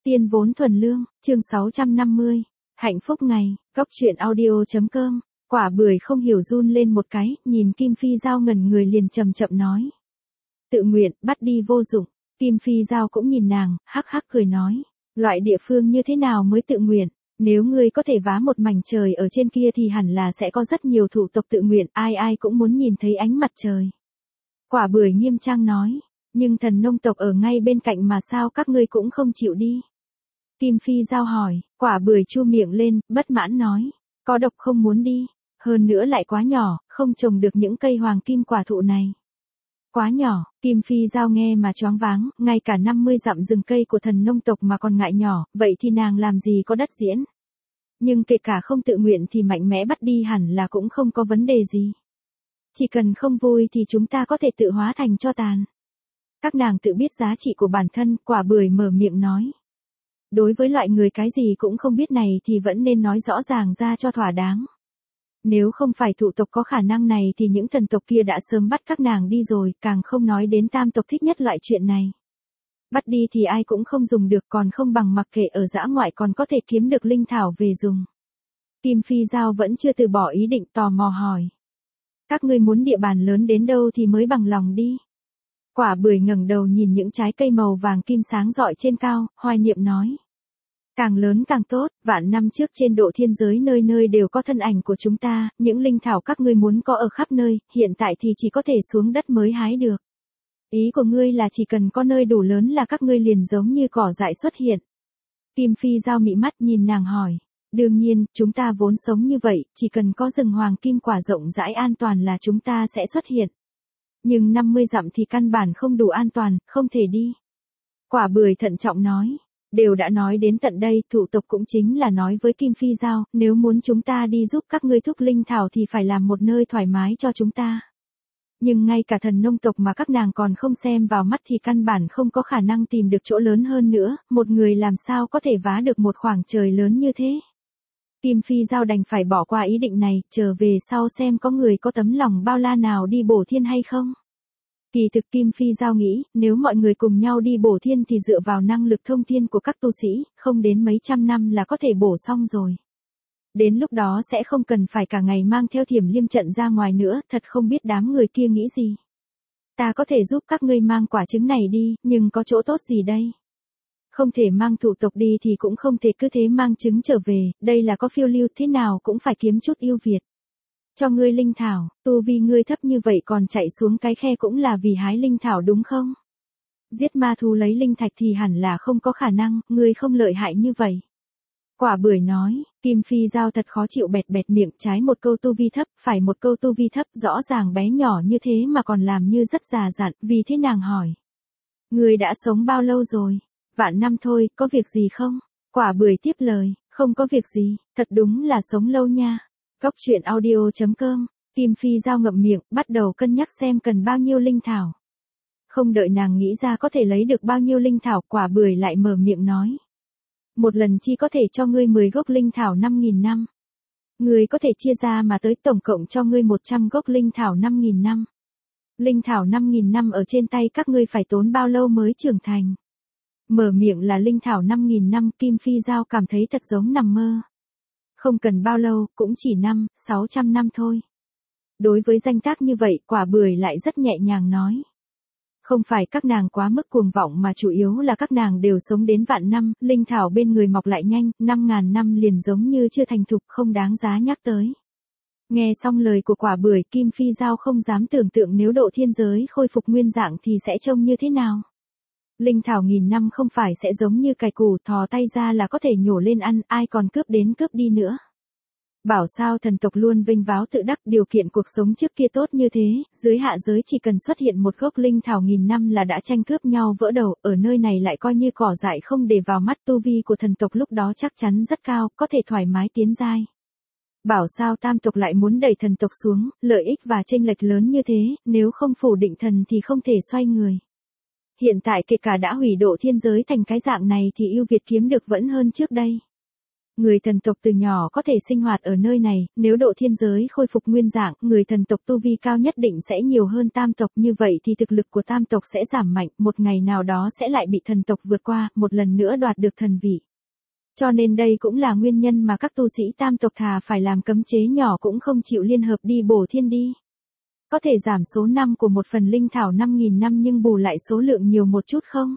Tiên vốn thuần lương, chương 650. Hạnh phúc ngày, góc truyện audio.com. Quả bưởi không hiểu run lên một cái, nhìn Kim Phi Giao ngẩn người liền chậm chậm nói. Tự nguyện, bắt đi vô dụng. Kim Phi Giao cũng nhìn nàng, hắc hắc cười nói. Loại địa phương như thế nào mới tự nguyện? Nếu ngươi có thể vá một mảnh trời ở trên kia thì hẳn là sẽ có rất nhiều thủ tộc tự nguyện, ai ai cũng muốn nhìn thấy ánh mặt trời. Quả bưởi nghiêm trang nói. Nhưng thần nông tộc ở ngay bên cạnh mà sao các ngươi cũng không chịu đi? Kim Phi Giao hỏi, quả bưởi chu miệng lên, bất mãn nói. Có độc không muốn đi, hơn nữa lại quá nhỏ, không trồng được những cây hoàng kim quả thụ này. Quá nhỏ, Kim Phi Giao nghe mà choáng váng, ngay cả 50 dặm rừng cây của thần nông tộc mà còn ngại nhỏ, vậy thì nàng làm gì có đất diễn. Nhưng kể cả không tự nguyện thì mạnh mẽ bắt đi hẳn là cũng không có vấn đề gì. Chỉ cần không vui thì chúng ta có thể tự hóa thành tro tàn. Các nàng tự biết giá trị của bản thân, quả bưởi mở miệng nói. Đối với loại người cái gì cũng không biết này thì vẫn nên nói rõ ràng ra cho thỏa đáng. Nếu không phải thụ tộc có khả năng này thì những thần tộc kia đã sớm bắt các nàng đi rồi, càng không nói đến tam tộc thích nhất loại chuyện này. Bắt đi thì ai cũng không dùng được, còn không bằng mặc kệ ở dã ngoại còn có thể kiếm được linh thảo về dùng. Kim Phi Giao vẫn chưa từ bỏ ý định, tò mò hỏi. Các ngươi muốn địa bàn lớn đến đâu thì mới bằng lòng đi. Quả bưởi ngẩng đầu nhìn những trái cây màu vàng kim sáng rọi trên cao, hoài niệm nói. Càng lớn càng tốt, vạn năm trước trên độ thiên giới nơi nơi đều có thân ảnh của chúng ta, những linh thảo các ngươi muốn có ở khắp nơi, hiện tại thì chỉ có thể xuống đất mới hái được. Ý của ngươi là chỉ cần có nơi đủ lớn là các ngươi liền giống như cỏ dại xuất hiện. Kim Phi Giao mị mắt nhìn nàng hỏi. Đương nhiên, chúng ta vốn sống như vậy, chỉ cần có rừng hoàng kim quả rộng rãi an toàn là chúng ta sẽ xuất hiện. Nhưng 50 dặm thì căn bản không đủ an toàn, không thể đi. Quả bưởi thận trọng nói. Đều đã nói đến tận đây, thủ tộc cũng chính là nói với Kim Phi Giao, nếu muốn chúng ta đi giúp các ngươi thúc linh thảo thì phải làm một nơi thoải mái cho chúng ta. Nhưng ngay cả thần nông tộc mà các nàng còn không xem vào mắt thì căn bản không có khả năng tìm được chỗ lớn hơn nữa, một người làm sao có thể vá được một khoảng trời lớn như thế. Kim Phi Giao đành phải bỏ qua ý định này, trở về sau xem có người có tấm lòng bao la nào đi bổ thiên hay không. Kỳ thực Kim Phi Giao nghĩ, nếu mọi người cùng nhau đi bổ thiên thì dựa vào năng lực thông thiên của các tu sĩ, không đến mấy trăm năm là có thể bổ xong rồi. Đến lúc đó sẽ không cần phải cả ngày mang theo Thiểm Liêm trận ra ngoài nữa, thật không biết đám người kia nghĩ gì. Ta có thể giúp các ngươi mang quả trứng này đi, nhưng có chỗ tốt gì đây? Không thể mang thủ tộc đi thì cũng không thể cứ thế mang trứng trở về, đây là có phiêu lưu thế nào cũng phải kiếm chút ưu việt. Cho ngươi linh thảo, tu vi ngươi thấp như vậy còn chạy xuống cái khe cũng là vì hái linh thảo đúng không? Giết ma thú lấy linh thạch thì hẳn là không có khả năng, ngươi không lợi hại như vậy. Quả bưởi nói, Kim Phi Giao thật khó chịu bẹt bẹt miệng, trái một câu tu vi thấp, phải một câu tu vi thấp, rõ ràng bé nhỏ như thế mà còn làm như rất già dặn, vì thế nàng hỏi. Ngươi đã sống bao lâu rồi? Vạn năm thôi, có việc gì không? Quả bưởi tiếp lời, không có việc gì, thật đúng là sống lâu nha. Góc truyện audio.com, Kim Phi Giao ngậm miệng, bắt đầu cân nhắc xem cần bao nhiêu linh thảo. Không đợi nàng nghĩ ra có thể lấy được bao nhiêu linh thảo, quả bưởi lại mở miệng nói. Một lần chi có thể cho ngươi 10 gốc linh thảo 5.000 năm. Ngươi có thể chia ra mà tới tổng cộng cho ngươi 100 gốc linh thảo 5.000 năm. Linh thảo 5.000 năm ở trên tay các ngươi phải tốn bao lâu mới trưởng thành? Mở miệng là linh thảo 5.000 năm, Kim Phi Giao cảm thấy thật giống nằm mơ. Không cần bao lâu, cũng chỉ 600 năm thôi. Đối với danh tác như vậy, quả bưởi lại rất nhẹ nhàng nói. Không phải các nàng quá mức cuồng vọng mà chủ yếu là các nàng đều sống đến vạn năm, linh thảo bên người mọc lại nhanh, 5.000 năm liền giống như chưa thành thục, không đáng giá nhắc tới. Nghe xong lời của quả bưởi, Kim Phi Giao không dám tưởng tượng nếu độ thiên giới khôi phục nguyên dạng thì sẽ trông như thế nào. Linh thảo 1000 năm không phải sẽ giống như cải củ, thò tay ra là có thể nhổ lên ăn, ai còn cướp đến cướp đi nữa. Bảo sao thần tộc luôn vinh váo tự đắc, điều kiện cuộc sống trước kia tốt như thế, dưới hạ giới chỉ cần xuất hiện một gốc linh thảo 1000 năm là đã tranh cướp nhau vỡ đầu, ở nơi này lại coi như cỏ dại không để vào mắt, tu vi của thần tộc lúc đó chắc chắn rất cao, có thể thoải mái tiến giai. Bảo sao tam tộc lại muốn đẩy thần tộc xuống, lợi ích và chênh lệch lớn như thế, nếu không phủ định thần thì không thể xoay người. Hiện tại kể cả đã hủy độ thiên giới thành cái dạng này thì ưu việt kiếm được vẫn hơn trước đây. Người thần tộc từ nhỏ có thể sinh hoạt ở nơi này, nếu độ thiên giới khôi phục nguyên dạng, người thần tộc tu vi cao nhất định sẽ nhiều hơn tam tộc, như vậy thì thực lực của tam tộc sẽ giảm mạnh, một ngày nào đó sẽ lại bị thần tộc vượt qua, một lần nữa đoạt được thần vị. Cho nên đây cũng là nguyên nhân mà các tu sĩ tam tộc thà phải làm cấm chế nhỏ cũng không chịu liên hợp đi bổ thiên đi. Có thể giảm số năm của một phần linh thảo 5.000 năm nhưng bù lại số lượng nhiều một chút không?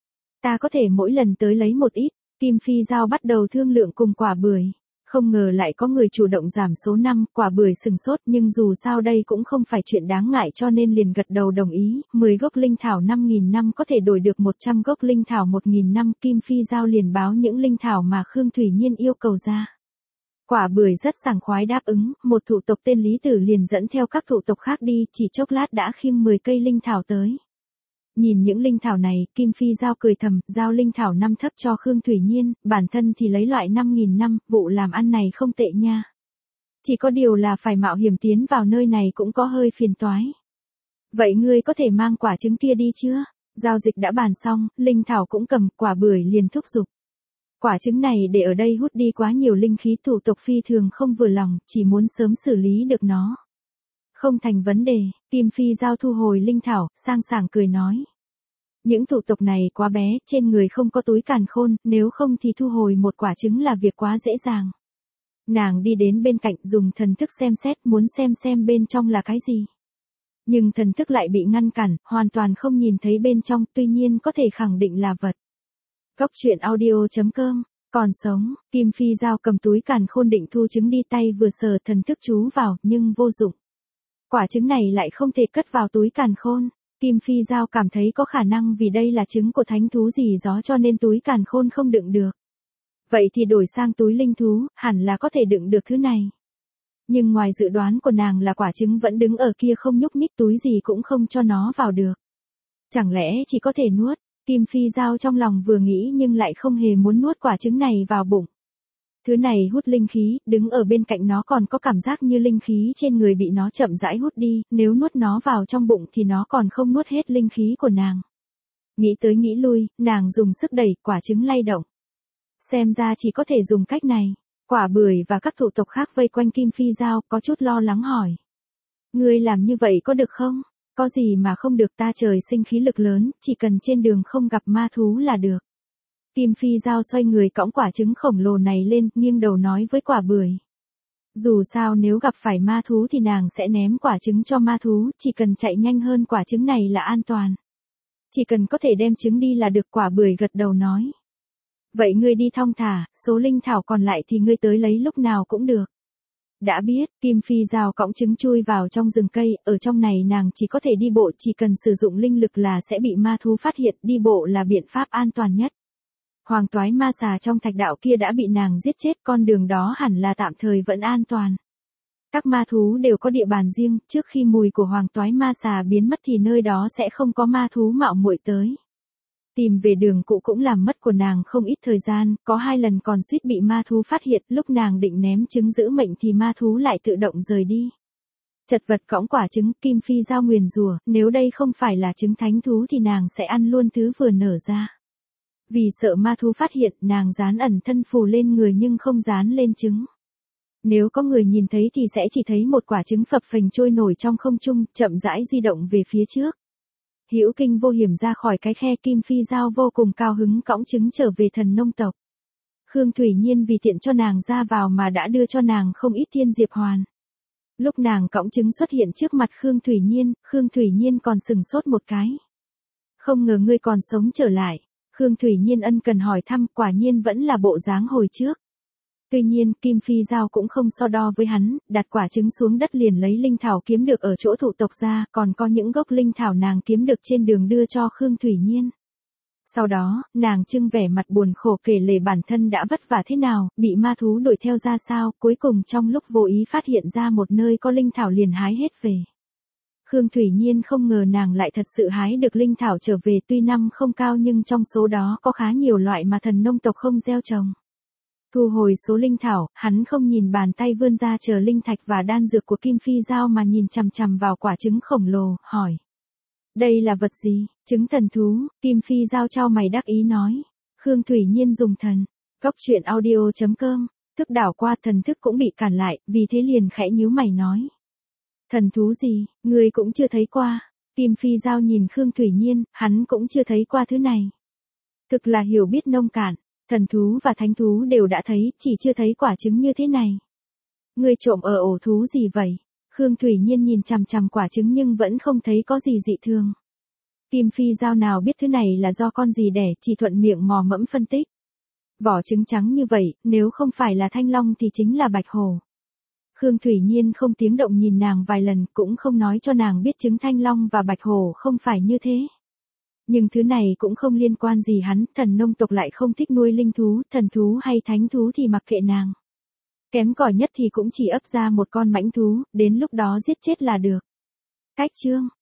Ta có thể mỗi lần tới lấy một ít. Kim Phi Giao bắt đầu thương lượng cùng Quả Bưởi. Không ngờ lại có người chủ động giảm số năm, Quả Bưởi sừng sốt nhưng dù sao đây cũng không phải chuyện đáng ngại cho nên liền gật đầu đồng ý, 10 gốc linh thảo 5.000 năm có thể đổi được 100 gốc linh thảo 1.000 năm, Kim Phi Giao liền báo những linh thảo mà Khương Thủy Nhiên yêu cầu ra. Quả Bưởi rất sảng khoái đáp ứng, một thủ tộc tên Lý Tử liền dẫn theo các thủ tộc khác đi, chỉ chốc lát đã khiêng 10 cây linh thảo tới. Nhìn những linh thảo này, Kim Phi Giao cười thầm, giao linh thảo 5 thấp cho Khương Thủy Nhiên, bản thân thì lấy loại 5.000 năm, vụ làm ăn này không tệ nha. Chỉ có điều là phải mạo hiểm tiến vào nơi này cũng có hơi phiền toái. Vậy ngươi có thể mang quả trứng kia đi chưa? Giao dịch đã bàn xong, linh thảo cũng cầm, Quả Bưởi liền thúc giục. Quả trứng này để ở đây hút đi quá nhiều linh khí, thủ tộc phi thường không vừa lòng, chỉ muốn sớm xử lý được nó. Không thành vấn đề, Kim Phi Giao thu hồi linh thảo, sang sảng cười nói. Những thủ tộc này quá bé, trên người không có túi càn khôn, nếu không thì thu hồi một quả trứng là việc quá dễ dàng. Nàng đi đến bên cạnh dùng thần thức xem xét muốn xem bên trong là cái gì. Nhưng thần thức lại bị ngăn cản, hoàn toàn không nhìn thấy bên trong, tuy nhiên có thể khẳng định là vật. Góc truyện audio.com, còn sống, Kim Phi Giao cầm túi càn khôn định thu trứng đi, tay vừa sờ thần thức chú vào, nhưng vô dụng. Quả trứng này lại không thể cất vào túi càn khôn. Kim Phi Giao cảm thấy có khả năng vì đây là trứng của thánh thú gì đó cho nên túi càn khôn không đựng được. Vậy thì đổi sang túi linh thú, hẳn là có thể đựng được thứ này. Nhưng ngoài dự đoán của nàng là quả trứng vẫn đứng ở kia không nhúc nhích, túi gì cũng không cho nó vào được. Chẳng lẽ chỉ có thể nuốt? Kim Phi Giao trong lòng vừa nghĩ nhưng lại không hề muốn nuốt quả trứng này vào bụng. Thứ này hút linh khí, đứng ở bên cạnh nó còn có cảm giác như linh khí trên người bị nó chậm rãi hút đi, nếu nuốt nó vào trong bụng thì nó còn không nuốt hết linh khí của nàng. Nghĩ tới nghĩ lui, nàng dùng sức đẩy, quả trứng lay động. Xem ra chỉ có thể dùng cách này. Quả Bưởi và các thủ tộc khác vây quanh Kim Phi Giao, có chút lo lắng hỏi. Ngươi làm như vậy có được không? Có gì mà không được, ta trời sinh khí lực lớn, chỉ cần trên đường không gặp ma thú là được. Kim Phi Giao xoay người cõng quả trứng khổng lồ này lên, nghiêng đầu nói với Quả Bưởi. Dù sao nếu gặp phải ma thú thì nàng sẽ ném quả trứng cho ma thú, chỉ cần chạy nhanh hơn quả trứng này là an toàn. Chỉ cần có thể đem trứng đi là được, Quả Bưởi gật đầu nói. Vậy ngươi đi thong thả, số linh thảo còn lại thì ngươi tới lấy lúc nào cũng được. Đã biết, Kim Phi Giao cõng trứng chui vào trong rừng cây, ở trong này nàng chỉ có thể đi bộ, chỉ cần sử dụng linh lực là sẽ bị ma thú phát hiện, đi bộ là biện pháp an toàn nhất. Hoàng toái ma xà trong thạch đạo kia đã bị nàng giết chết, con đường đó hẳn là tạm thời vẫn an toàn. Các ma thú đều có địa bàn riêng, trước khi mùi của hoàng toái ma xà biến mất thì nơi đó sẽ không có ma thú mạo muội tới. Tìm về đường cũ cũng làm mất của nàng không ít thời gian, có 2 lần còn suýt bị ma thú phát hiện, lúc nàng định ném trứng giữ mệnh thì ma thú lại tự động rời đi. Chật vật cõng quả trứng, Kim Phi Giao nguyền rủa, nếu đây không phải là trứng thánh thú thì nàng sẽ ăn luôn thứ vừa nở ra. Vì sợ ma thú phát hiện, nàng dán ẩn thân phù lên người nhưng không dán lên trứng. Nếu có người nhìn thấy thì sẽ chỉ thấy một quả trứng phập phình trôi nổi trong không trung, chậm rãi di động về phía trước. Hữu kinh vô hiểm ra khỏi cái khe, Kim Phi Giao vô cùng cao hứng cõng trứng trở về thần nông tộc. Khương Thủy Nhiên vì tiện cho nàng ra vào mà đã đưa cho nàng không ít thiên diệp hoàn. Lúc nàng cõng trứng xuất hiện trước mặt Khương Thủy Nhiên còn sừng sốt một cái. Không ngờ ngươi còn sống trở lại. Khương Thủy Nhiên ân cần hỏi thăm, quả nhiên vẫn là bộ dáng hồi trước. Tuy nhiên, Kim Phi Giao cũng không so đo với hắn, đặt quả trứng xuống đất liền lấy linh thảo kiếm được ở chỗ thủ tộc ra, còn có những gốc linh thảo nàng kiếm được trên đường đưa cho Khương Thủy Nhiên. Sau đó, nàng trưng vẻ mặt buồn khổ kể lể bản thân đã vất vả thế nào, bị ma thú đuổi theo ra sao, cuối cùng trong lúc vô ý phát hiện ra một nơi có linh thảo liền hái hết về. Khương Thủy Nhiên không ngờ nàng lại thật sự hái được linh thảo trở về, tuy năm không cao nhưng trong số đó có khá nhiều loại mà thần nông tộc không gieo trồng. Thu hồi số linh thảo, hắn không nhìn bàn tay vươn ra chờ linh thạch và đan dược của Kim Phi Giao mà nhìn chằm chằm vào quả trứng khổng lồ, hỏi. Đây là vật gì? Trứng thần thú, Kim Phi Giao chau mày đắc ý nói. Khương Thủy Nhiên dùng thần. Góc truyện audio.com Thức đảo qua thần thức cũng bị cản lại, vì thế liền khẽ nhíu mày nói. Thần thú gì, người cũng chưa thấy qua. Kim Phi Giao nhìn Khương Thủy Nhiên, hắn cũng chưa thấy qua thứ này. Thực là hiểu biết nông cạn, thần thú và thánh thú đều đã thấy, chỉ chưa thấy quả trứng như thế này. Người trộm ở ổ thú gì vậy? Khương Thủy Nhiên nhìn chằm chằm quả trứng nhưng vẫn không thấy có gì dị thường. Kim Phi Giao nào biết thứ này là do con gì đẻ, chỉ thuận miệng mò mẫm phân tích. Vỏ trứng trắng như vậy, nếu không phải là thanh long thì chính là bạch hổ. Khương Thủy Nhiên không tiếng động nhìn nàng vài lần, cũng không nói cho nàng biết trứng thanh long và bạch hổ không phải như thế. Nhưng thứ này cũng không liên quan gì hắn, thần nông tộc lại không thích nuôi linh thú, thần thú hay thánh thú thì mặc kệ nàng. Kém cỏi nhất thì cũng chỉ ấp ra một con mãnh thú, đến lúc đó giết chết là được. Cách chương